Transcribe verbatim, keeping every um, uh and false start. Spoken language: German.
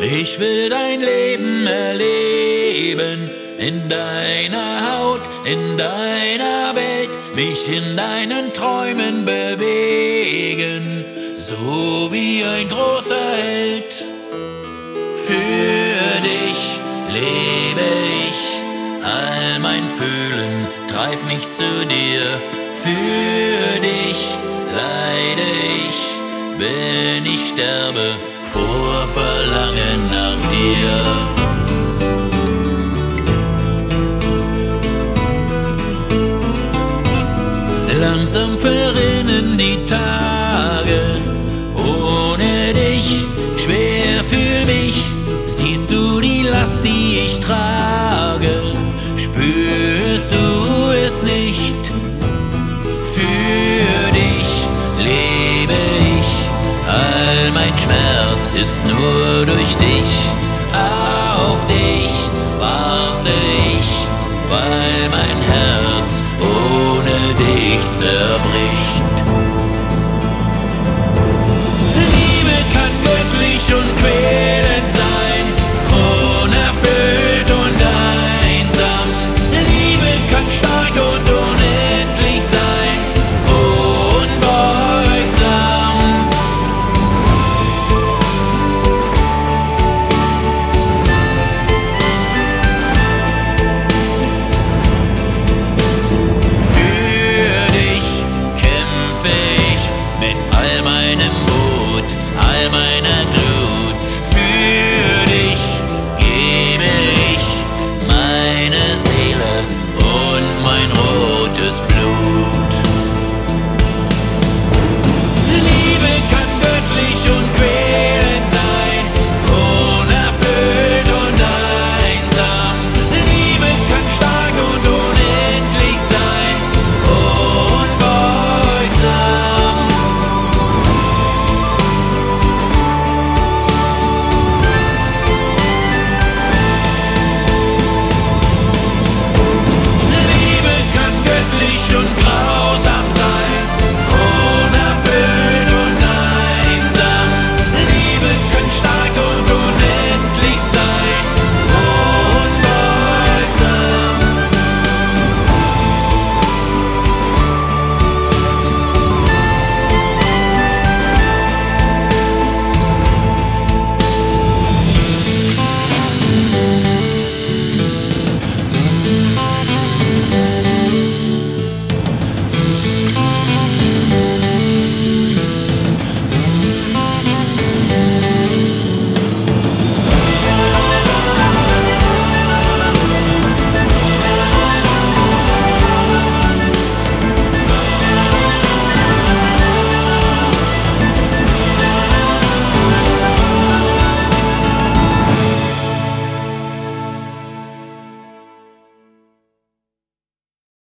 Ich will dein Leben erleben, in deiner Haut, in deiner Welt, mich in deinen Träumen bewegen, so wie ein großer Held. Für dich lebe ich, all mein Fühlen treibt mich zu dir. Für dich leide ich, wenn ich sterbe, vor Verlangen nach dir. Langsam verrinnen die Tage, ohne dich schwer für mich. Siehst du die Last, die ich trage? Spürst du es nicht? Für dich lebe ich, all mein Schmerz ist nur durch dich, auf dich